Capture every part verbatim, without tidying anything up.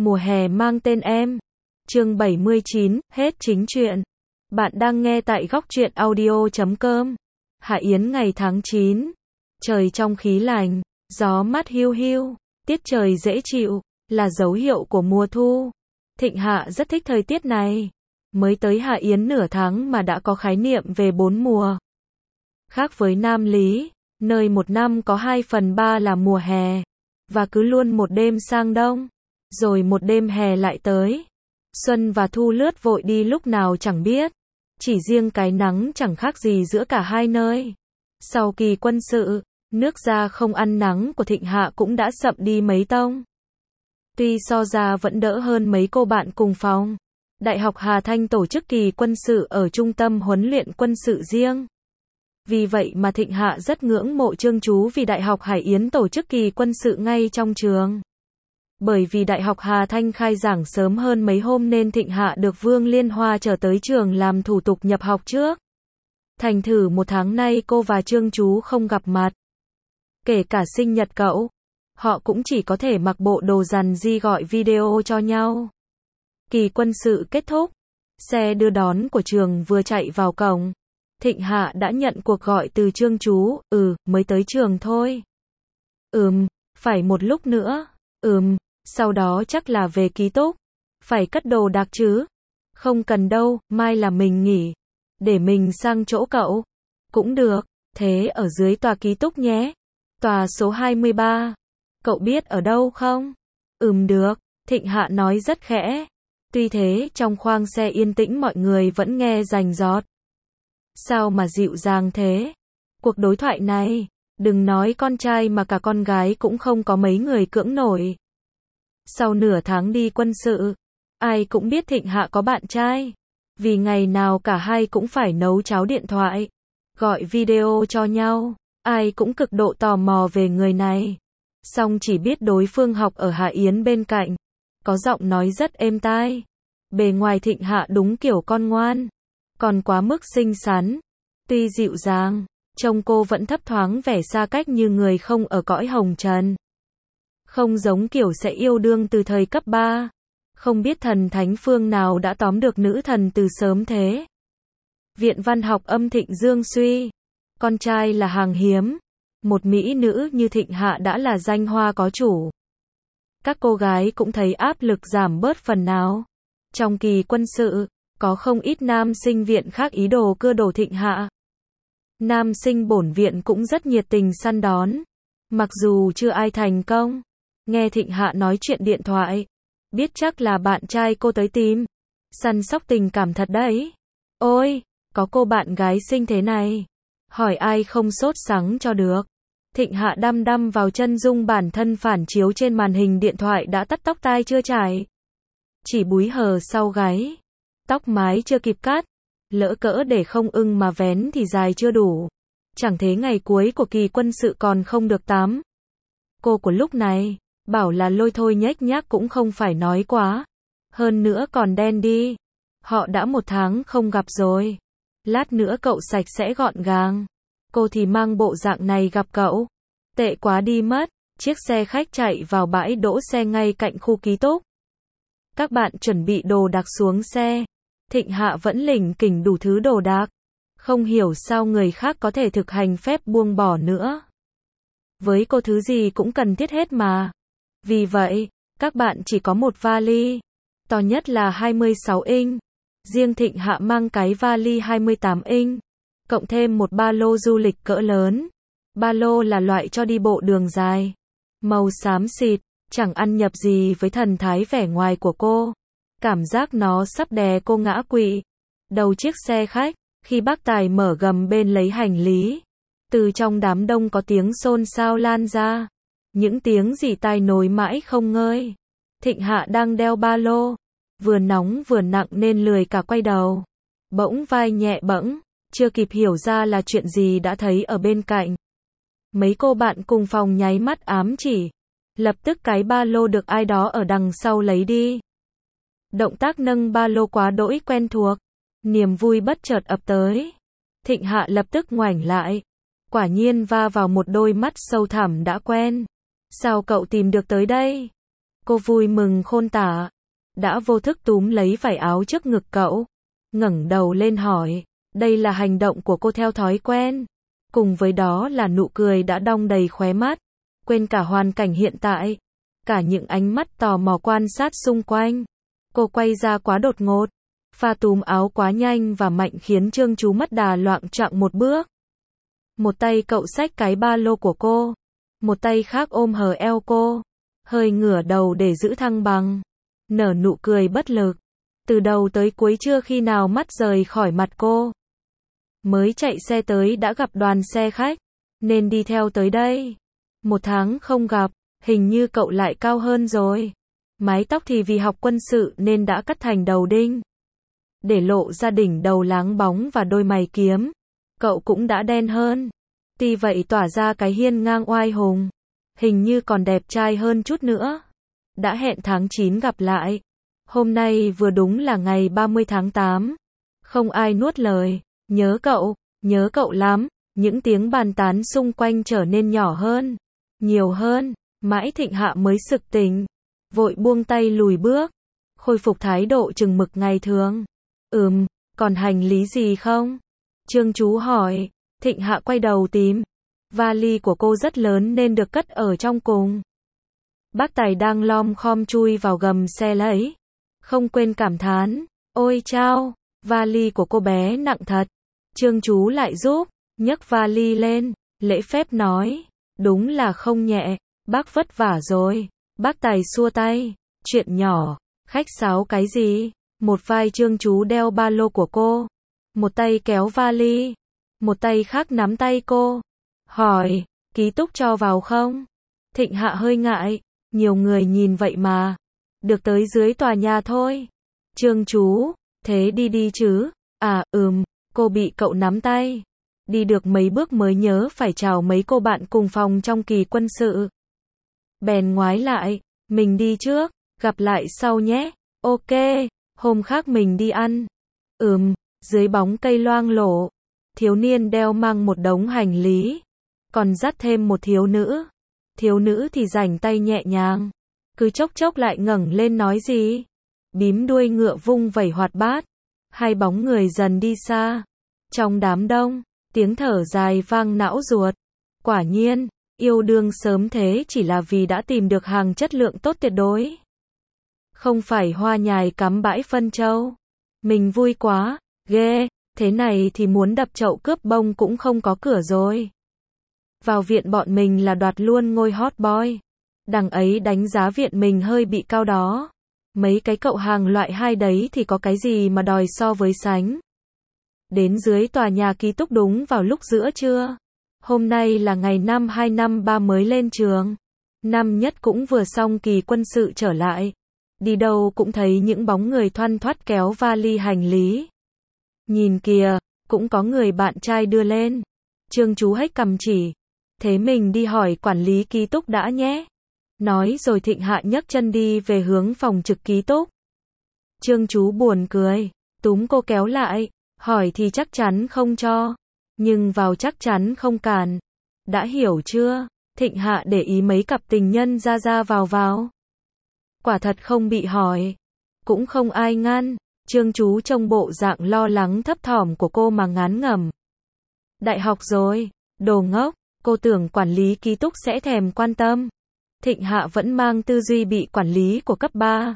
Mùa hè mang tên em. Chương bảy mươi chín, hết chính truyện. Bạn đang nghe tại góc truyện audio chấm com. Hạ Yến ngày tháng chín. Trời trong khí lành, gió mát hiu hiu, tiết trời dễ chịu, là dấu hiệu của mùa thu. Thịnh Hạ rất thích thời tiết này. Mới tới Hạ Yến nửa tháng mà đã có khái niệm về bốn mùa. Khác với Nam Lý, nơi một năm có hai phần ba là mùa hè, và cứ luôn một đêm sang đông, rồi một đêm hè lại tới. Xuân và thu lướt vội đi lúc nào chẳng biết. Chỉ riêng cái nắng chẳng khác gì giữa cả hai nơi. Sau kỳ quân sự, nước da không ăn nắng của Thịnh Hạ cũng đã sậm đi mấy tông. Tuy so ra vẫn đỡ hơn mấy cô bạn cùng phòng. Đại học Hà Thanh tổ chức kỳ quân sự ở trung tâm huấn luyện quân sự riêng. Vì vậy mà Thịnh Hạ rất ngưỡng mộ Trương Chú vì Đại học Hải Yến tổ chức kỳ quân sự ngay trong trường. Bởi vì Đại học Hà Thanh khai giảng sớm hơn mấy hôm nên Thịnh Hạ được Vương Liên Hoa trở tới trường làm thủ tục nhập học trước. Thành thử một tháng nay cô và Trương Chú không gặp mặt. Kể cả sinh nhật cậu, họ cũng chỉ có thể mặc bộ đồ rằn di gọi video cho nhau. Kỳ quân sự kết thúc, xe đưa đón của trường vừa chạy vào cổng. Thịnh Hạ đã nhận cuộc gọi từ Trương Chú, ừ, mới tới trường thôi. Ừm, phải một lúc nữa, ừm, sau đó chắc là về ký túc. Phải cất đồ đạc chứ? Không cần đâu, mai là mình nghỉ. Để mình sang chỗ cậu. Cũng được, thế ở dưới tòa ký túc nhé. Tòa số hai mươi ba. Cậu biết ở đâu không? Ừm được, Thịnh Hạ nói rất khẽ. Tuy thế trong khoang xe yên tĩnh mọi người vẫn nghe rành rọt. Sao mà dịu dàng thế? Cuộc đối thoại này, đừng nói con trai mà cả con gái cũng không có mấy người cưỡng nổi. Sau nửa tháng đi quân sự, ai cũng biết Thịnh Hạ có bạn trai. Vì ngày nào cả hai cũng phải nấu cháo điện thoại, gọi video cho nhau, ai cũng cực độ tò mò về người này. Song chỉ biết đối phương học ở Hạ Yến bên cạnh, có giọng nói rất êm tai. Bề ngoài Thịnh Hạ đúng kiểu con ngoan, còn quá mức xinh xắn. Tuy dịu dàng, trông cô vẫn thấp thoáng vẻ xa cách như người không ở cõi hồng trần. Không giống kiểu sẽ yêu đương từ thời cấp ba. Không biết thần thánh phương nào đã tóm được nữ thần từ sớm thế. Viện Văn học Âm Thịnh Dương suy. Con trai là hàng hiếm. Một mỹ nữ như Thịnh Hạ đã là danh hoa có chủ. Các cô gái cũng thấy áp lực giảm bớt phần nào. Trong kỳ quân sự, có không ít nam sinh viện khác ý đồ cưa đổ Thịnh Hạ. Nam sinh bổn viện cũng rất nhiệt tình săn đón. Mặc dù chưa ai thành công. Nghe Thịnh Hạ nói chuyện điện thoại, biết chắc là bạn trai cô tới tìm. Săn sóc tình cảm thật đấy. Ôi, có cô bạn gái xinh thế này. Hỏi ai không sốt sắng cho được. Thịnh Hạ đăm đăm vào chân dung bản thân phản chiếu trên màn hình điện thoại đã tắt tóc tai chưa chải. Chỉ búi hờ sau gáy. Tóc mái chưa kịp cắt. Lỡ cỡ để không ưng mà vén thì dài chưa đủ. Chẳng thế ngày cuối của kỳ quân sự còn không được tắm. Cô của lúc này, bảo là lôi thôi nhếch nhác cũng không phải nói quá. Hơn nữa còn đen đi. Họ đã một tháng không gặp rồi. Lát nữa cậu sạch sẽ gọn gàng. Cô thì mang bộ dạng này gặp cậu. Tệ quá đi mất. Chiếc xe khách chạy vào bãi đỗ xe ngay cạnh khu ký túc. Các bạn chuẩn bị đồ đạc xuống xe. Thịnh Hạ vẫn lỉnh kỉnh đủ thứ đồ đạc. Không hiểu sao người khác có thể thực hành phép buông bỏ nữa. Với cô thứ gì cũng cần thiết hết mà. Vì vậy, các bạn chỉ có một vali. To nhất là hai mươi sáu inch. Riêng Thịnh Hạ mang cái vali hai mươi tám inch. Cộng thêm một ba lô du lịch cỡ lớn. Ba lô là loại cho đi bộ đường dài. Màu xám xịt, chẳng ăn nhập gì với thần thái vẻ ngoài của cô. Cảm giác nó sắp đè cô ngã quỵ. Đầu chiếc xe khách, khi bác tài mở gầm bên lấy hành lý. Từ trong đám đông có tiếng xôn xao lan ra. Những tiếng rỉ tai nối mãi không ngơi. Thịnh Hạ đang đeo ba lô. Vừa nóng vừa nặng nên lười cả quay đầu. Bỗng vai nhẹ bẫng. Chưa kịp hiểu ra là chuyện gì đã thấy ở bên cạnh. Mấy cô bạn cùng phòng nháy mắt ám chỉ. Lập tức cái ba lô được ai đó ở đằng sau lấy đi. Động tác nâng ba lô quá đỗi quen thuộc. Niềm vui bất chợt ập tới. Thịnh Hạ lập tức ngoảnh lại. Quả nhiên va vào một đôi mắt sâu thẳm đã quen. Sao cậu tìm được tới đây? Cô vui mừng khôn tả. Đã vô thức túm lấy vải áo trước ngực cậu. Ngẩng đầu lên hỏi. Đây là hành động của cô theo thói quen. Cùng với đó là nụ cười đã đong đầy khóe mắt. Quên cả hoàn cảnh hiện tại. Cả những ánh mắt tò mò quan sát xung quanh. Cô quay ra quá đột ngột. Pha túm áo quá nhanh và mạnh khiến Trương Chú mất đà loạng choạng một bước. Một tay cậu xách cái ba lô của cô. Một tay khác ôm hở eo cô. Hơi ngửa đầu để giữ thăng bằng. Nở nụ cười bất lực. Từ đầu tới cuối chưa khi nào mắt rời khỏi mặt cô. Mới chạy xe tới đã gặp đoàn xe khách. Nên đi theo tới đây. Một tháng không gặp. Hình như cậu lại cao hơn rồi. Mái tóc thì vì học quân sự nên đã cắt thành đầu đinh. Để lộ ra đỉnh đầu láng bóng và đôi mày kiếm. Cậu cũng đã đen hơn. Tuy vậy tỏa ra cái hiên ngang oai hùng. Hình như còn đẹp trai hơn chút nữa. Đã hẹn tháng chín gặp lại. Hôm nay vừa đúng là ngày ba mươi tháng tám. Không ai nuốt lời. Nhớ cậu, nhớ cậu lắm. Những tiếng bàn tán xung quanh trở nên nhỏ hơn. Nhiều hơn. Mãi Thịnh Hạ mới sực tỉnh. Vội buông tay lùi bước. Khôi phục thái độ chừng mực ngày thường. Ừm, còn hành lý gì không? Trương Chú hỏi. Thịnh Hạ quay đầu tìm. Vali của cô rất lớn nên được cất ở trong cùng. Bác Tài đang lom khom chui vào gầm xe lấy. Không quên cảm thán. Ôi chao, vali của cô bé nặng thật. Trương Chú lại giúp, nhấc vali lên, lễ phép nói. Đúng là không nhẹ, bác vất vả rồi. Bác Tài xua tay. Chuyện nhỏ, khách sáo cái gì? Một vai Trương Chú đeo ba lô của cô. Một tay kéo vali. Một tay khác nắm tay cô. Hỏi, ký túc cho vào không? Thịnh Hạ hơi ngại. Nhiều người nhìn vậy mà. Được tới dưới tòa nhà thôi. Trương Chú, thế đi đi chứ? À, ừm, cô bị cậu nắm tay. Đi được mấy bước mới nhớ phải chào mấy cô bạn cùng phòng trong kỳ quân sự. Bèn ngoái lại, mình đi trước, gặp lại sau nhé. Ok, hôm khác mình đi ăn. Ừm, dưới bóng cây loang lổ. Thiếu niên đeo mang một đống hành lý. Còn dắt thêm một thiếu nữ. Thiếu nữ thì rảnh tay nhẹ nhàng. Cứ chốc chốc lại ngẩng lên nói gì. Bím đuôi ngựa vung vẩy hoạt bát. Hai bóng người dần đi xa. Trong đám đông, tiếng thở dài vang não ruột. Quả nhiên, yêu đương sớm thế chỉ là vì đã tìm được hàng chất lượng tốt tuyệt đối. Không phải hoa nhài cắm bãi phân châu. Mình vui quá, ghê, thế này thì muốn đập chậu cướp bông cũng không có cửa rồi. Vào viện bọn mình là đoạt luôn ngôi hot boy. Đằng ấy đánh giá viện mình hơi bị cao đó. Mấy cái cậu hàng loại hai đấy thì có cái gì mà đòi so với sánh. Đến dưới tòa nhà ký túc đúng vào lúc giữa trưa. Hôm nay là ngày năm hai năm ba mới lên trường. Năm nhất cũng vừa xong kỳ quân sự trở lại. Đi đâu cũng thấy những bóng người thoăn thoắt kéo vali hành lý. Nhìn kìa, cũng có người bạn trai đưa lên. Trương Chú hếch cầm chỉ. Thế mình đi hỏi quản lý ký túc đã nhé. Nói rồi Thịnh Hạ nhấc chân đi về hướng phòng trực ký túc. Trương Chú buồn cười, túm cô kéo lại, hỏi thì chắc chắn không cho. Nhưng vào chắc chắn không cản. Đã hiểu chưa? Thịnh Hạ để ý mấy cặp tình nhân ra ra vào vào. Quả thật không bị hỏi. Cũng không ai ngăn. Trương Chú trông bộ dạng lo lắng thấp thỏm của cô mà ngán ngẩm. Đại học rồi, đồ ngốc, cô tưởng quản lý ký túc sẽ thèm quan tâm. Thịnh Hạ vẫn mang tư duy bị quản lý của cấp ba.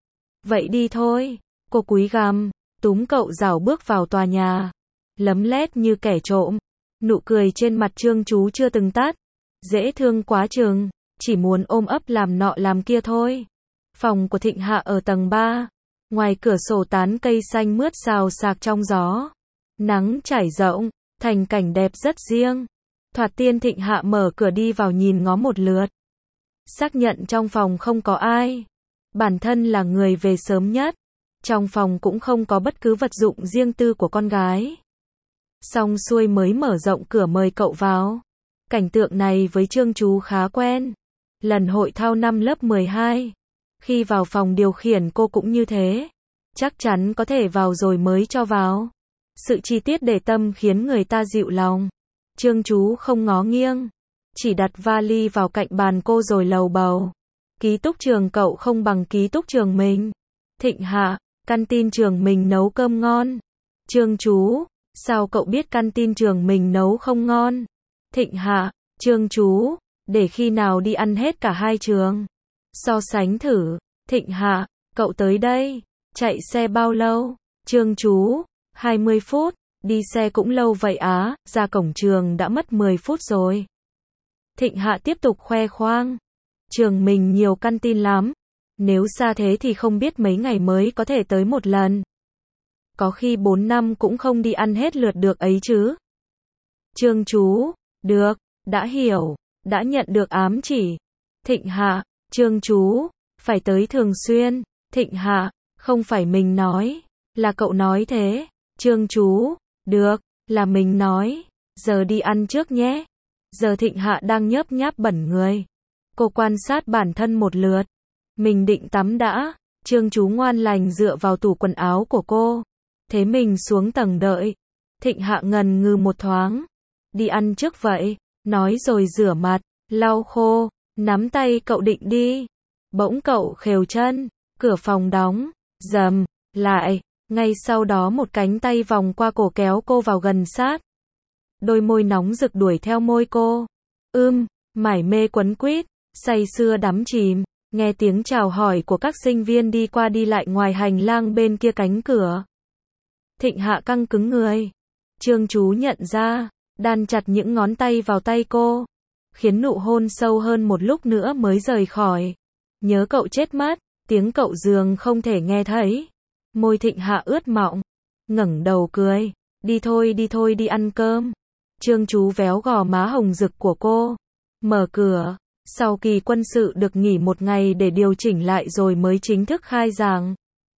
Vậy đi thôi, cô cúi gằm, túm cậu rảo bước vào tòa nhà. Lấm lét như kẻ trộm. Nụ cười trên mặt Trương Chú chưa từng tắt. Dễ thương quá chừng, chỉ muốn ôm ấp làm nọ làm kia thôi. Phòng của Thịnh Hạ ở tầng ba. Ngoài cửa sổ tán cây xanh mướt xào xạc trong gió. Nắng trải rộng, thành cảnh đẹp rất riêng. Thoạt tiên Thịnh Hạ mở cửa đi vào nhìn ngó một lượt. Xác nhận trong phòng không có ai. Bản thân là người về sớm nhất. Trong phòng cũng không có bất cứ vật dụng riêng tư của con gái. Xong xuôi mới mở rộng cửa mời cậu vào. Cảnh tượng này với Trương Chú khá quen. Lần hội thao năm lớp mười hai. Khi vào phòng điều khiển cô cũng như thế. Chắc chắn có thể vào rồi mới cho vào. Sự chi tiết để tâm khiến người ta dịu lòng. Trương Chú không ngó nghiêng. Chỉ đặt vali vào cạnh bàn cô rồi lầu bầu. Ký túc trường cậu không bằng ký túc trường mình. Thịnh Hạ, căn tin trường mình nấu cơm ngon. Trương Chú, sao cậu biết căn tin trường mình nấu không ngon? Thịnh Hạ, Trương Chú, để khi nào đi ăn hết cả hai trường. So sánh thử. Thịnh Hạ, cậu tới đây, chạy xe bao lâu? Trương Chú, hai mươi phút, đi xe cũng lâu vậy á, ra cổng trường đã mất mười phút rồi. Thịnh Hạ tiếp tục khoe khoang. Trường mình nhiều căn tin lắm. Nếu xa thế thì không biết mấy ngày mới có thể tới một lần. Có khi bốn năm cũng không đi ăn hết lượt được ấy chứ. Trương Chú, được, đã hiểu, đã nhận được ám chỉ. Thịnh Hạ, Trương Chú, phải tới thường xuyên. Thịnh Hạ, không phải mình nói, là cậu nói thế. Trương Chú, được, là mình nói, giờ đi ăn trước nhé. Giờ Thịnh Hạ đang nhớp nháp bẩn người. Cô quan sát bản thân một lượt. Mình định tắm đã. Trương Chú ngoan lành dựa vào tủ quần áo của cô. Thế mình xuống tầng đợi. Thịnh Hạ ngần ngừ một thoáng. Đi ăn trước vậy. Nói rồi rửa mặt, lau khô, nắm tay cậu định đi. Bỗng cậu khều chân. Cửa phòng đóng. Rầm, lại. Ngay sau đó một cánh tay vòng qua cổ kéo cô vào gần sát. Đôi môi nóng rực đuổi theo môi cô. Ưm, mải mê quấn quýt, say sưa đắm chìm, nghe tiếng chào hỏi của các sinh viên đi qua đi lại ngoài hành lang bên kia cánh cửa. Thịnh Hạ căng cứng người. Trương Chú nhận ra, đan chặt những ngón tay vào tay cô, khiến nụ hôn sâu hơn một lúc nữa mới rời khỏi. Nhớ cậu chết mất, tiếng cậu giường không thể nghe thấy. Môi Thịnh Hạ ướt mọng, ngẩng đầu cười. Đi thôi đi thôi đi ăn cơm. Trương Chú véo gò má hồng rực của cô. Mở cửa. Sau kỳ quân sự được nghỉ một ngày để điều chỉnh lại rồi mới chính thức khai giảng.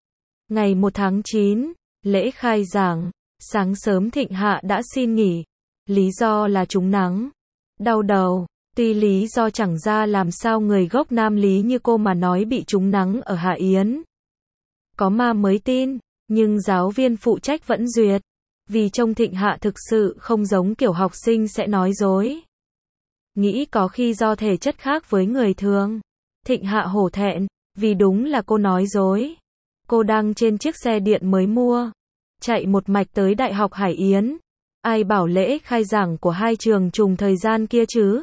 Ngày một tháng chín, lễ khai giảng. Sáng sớm Thịnh Hạ đã xin nghỉ. Lý do là trúng nắng. Đau đầu. Tuy lý do chẳng ra làm sao người gốc Nam Lý như cô mà nói bị trúng nắng ở Hạ Yến. Có ma mới tin, nhưng giáo viên phụ trách vẫn duyệt. Vì trông Thịnh Hạ thực sự không giống kiểu học sinh sẽ nói dối. Nghĩ có khi do thể chất khác với người thường. Thịnh Hạ hổ thẹn, vì đúng là cô nói dối. Cô đang trên chiếc xe điện mới mua, chạy một mạch tới Đại học Hải Yến. Ai bảo lễ khai giảng của hai trường trùng thời gian kia chứ?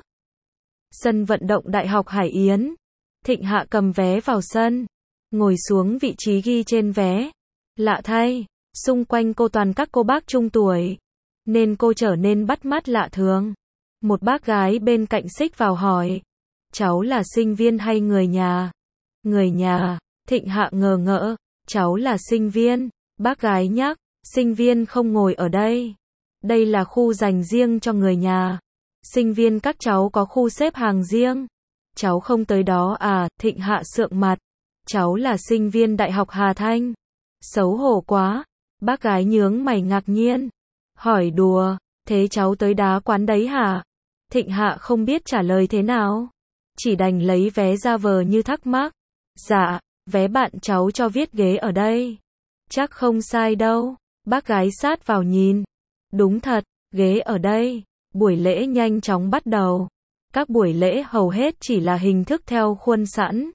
Sân vận động Đại học Hải Yến. Thịnh Hạ cầm vé vào sân, ngồi xuống vị trí ghi trên vé. Lạ thay, xung quanh cô toàn các cô bác trung tuổi, nên cô trở nên bắt mắt lạ thường. Một bác gái bên cạnh xích vào hỏi, cháu là sinh viên hay người nhà? Người nhà. Thịnh Hạ ngờ ngỡ, cháu là sinh viên. Bác gái nhắc, sinh viên không ngồi ở đây. Đây là khu dành riêng cho người nhà. Sinh viên các cháu có khu xếp hàng riêng. Cháu không tới đó à? Thịnh Hạ sượng mặt. Cháu là sinh viên Đại học Hà Thanh. Xấu hổ quá. Bác gái nhướng mày ngạc nhiên. Hỏi đùa, thế cháu tới đá quán đấy hả? Thịnh Hạ không biết trả lời thế nào. Chỉ đành lấy vé ra vờ như thắc mắc. Dạ, vé bạn cháu cho viết ghế ở đây. Chắc không sai đâu. Bác gái sát vào nhìn. Đúng thật, ghế ở đây. Buổi lễ nhanh chóng bắt đầu. Các buổi lễ hầu hết chỉ là hình thức theo khuôn sẵn.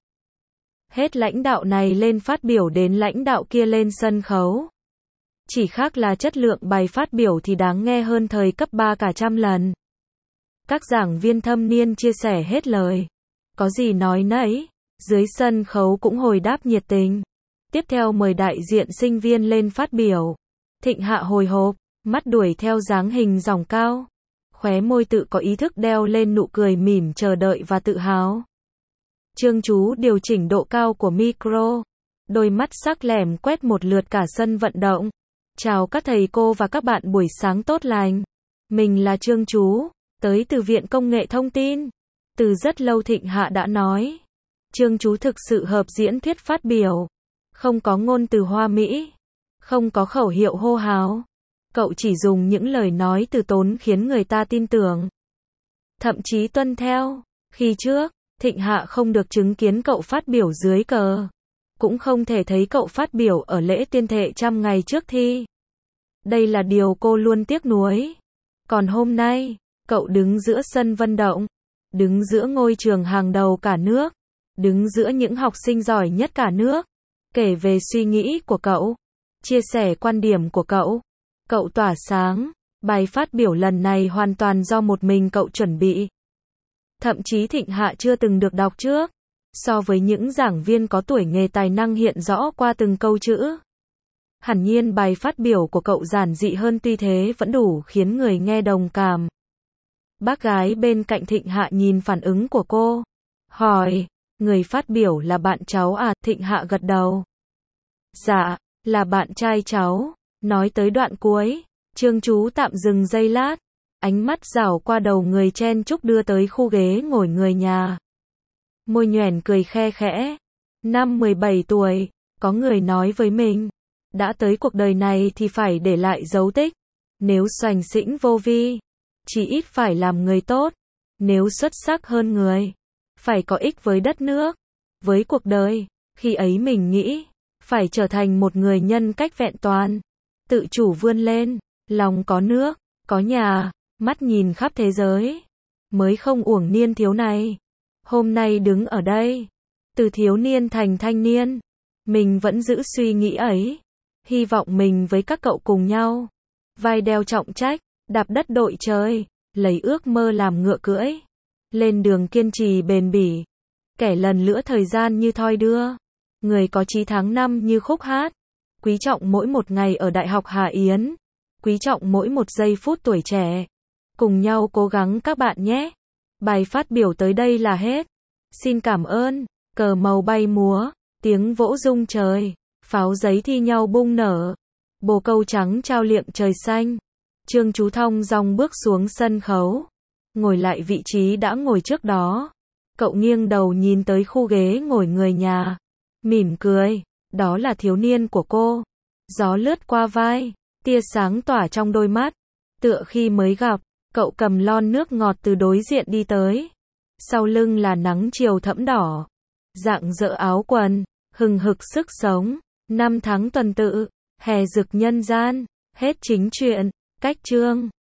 Hết lãnh đạo này lên phát biểu đến lãnh đạo kia lên sân khấu. Chỉ khác là chất lượng bài phát biểu thì đáng nghe hơn thời cấp ba cả trăm lần. Các giảng viên thâm niên chia sẻ hết lời. Có gì nói nấy. Dưới sân khấu cũng hồi đáp nhiệt tình. Tiếp theo mời đại diện sinh viên lên phát biểu. Thịnh Hạ hồi hộp, mắt đuổi theo dáng hình dòng cao. Khóe môi tự có ý thức đeo lên nụ cười mỉm chờ đợi và tự hào. Trương Chú điều chỉnh độ cao của micro. Đôi mắt sắc lẻm quét một lượt cả sân vận động. Chào các thầy cô và các bạn buổi sáng tốt lành. Mình là Trương Chú, tới từ Viện Công nghệ Thông tin. Từ rất lâu Thịnh Hạ đã nói. Trương Chú thực sự hợp diễn thuyết phát biểu. Không có ngôn từ hoa mỹ. Không có khẩu hiệu hô hào. Cậu chỉ dùng những lời nói từ tốn khiến người ta tin tưởng. Thậm chí tuân theo. Khi trước, Thịnh Hạ không được chứng kiến cậu phát biểu dưới cờ. Cũng không thể thấy cậu phát biểu ở lễ tuyên thệ trăm ngày trước thi. Đây là điều cô luôn tiếc nuối. Còn hôm nay, cậu đứng giữa sân vận động. Đứng giữa ngôi trường hàng đầu cả nước. đứng giữa những học sinh giỏi nhất cả nước, kể về suy nghĩ của cậu, chia sẻ quan điểm của cậu. Cậu tỏa sáng, bài phát biểu lần này hoàn toàn do một mình cậu chuẩn bị. Thậm chí Thịnh Hạ chưa từng được đọc trước, so với những giảng viên có tuổi nghề tài năng hiện rõ qua từng câu chữ. Hẳn nhiên bài phát biểu của cậu giản dị hơn, tuy thế vẫn đủ khiến người nghe đồng cảm. Bác gái bên cạnh Thịnh Hạ nhìn phản ứng của cô, hỏi, người phát biểu là bạn cháu à? Thịnh Hạ gật đầu. Dạ, là bạn trai cháu. Nói tới đoạn cuối, Trương Chú tạm dừng giây lát, ánh mắt dảo qua đầu người chen chúc đưa tới khu ghế ngồi người nhà. Môi nhoẻn cười khe khẽ. Năm mười bảy tuổi, có người nói với mình, đã tới cuộc đời này thì phải để lại dấu tích. Nếu xoành xĩnh vô vi, chỉ ít phải làm người tốt. Nếu xuất sắc hơn người, phải có ích với đất nước, với cuộc đời. Khi ấy mình nghĩ, phải trở thành một người nhân cách vẹn toàn, tự chủ vươn lên, lòng có nước, có nhà, mắt nhìn khắp thế giới. Mới không uổng niên thiếu này. Hôm nay đứng ở đây, từ thiếu niên thành thanh niên, mình vẫn giữ suy nghĩ ấy. Hy vọng mình với các cậu cùng nhau, vai đeo trọng trách, đạp đất đội trời, lấy ước mơ làm ngựa cưỡi, lên đường kiên trì bền bỉ, kẻ lần lữa thời gian như thoi đưa, người có chí tháng năm như khúc hát, quý trọng mỗi một ngày ở Đại học Hà Yến, quý trọng mỗi một giây phút tuổi trẻ, cùng nhau cố gắng các bạn nhé. Bài phát biểu tới đây là hết. Xin cảm ơn. Cờ màu bay múa, tiếng vỗ rung trời, pháo giấy thi nhau bung nở, bồ câu trắng trao liệm trời xanh. Trương Chú thong dong bước xuống sân khấu, ngồi lại vị trí đã ngồi trước đó. Cậu nghiêng đầu nhìn tới khu ghế ngồi người nhà, mỉm cười. Đó là thiếu niên của cô. Gió lướt qua vai, tia sáng tỏa trong đôi mắt, tựa khi mới gặp. Cậu cầm lon nước ngọt từ đối diện đi tới. Sau lưng là nắng chiều thẫm đỏ, rạng rỡ áo quần, hừng hực sức sống. Năm tháng tuần tự, hè rực nhân gian. Hết chính truyện. Cách chương.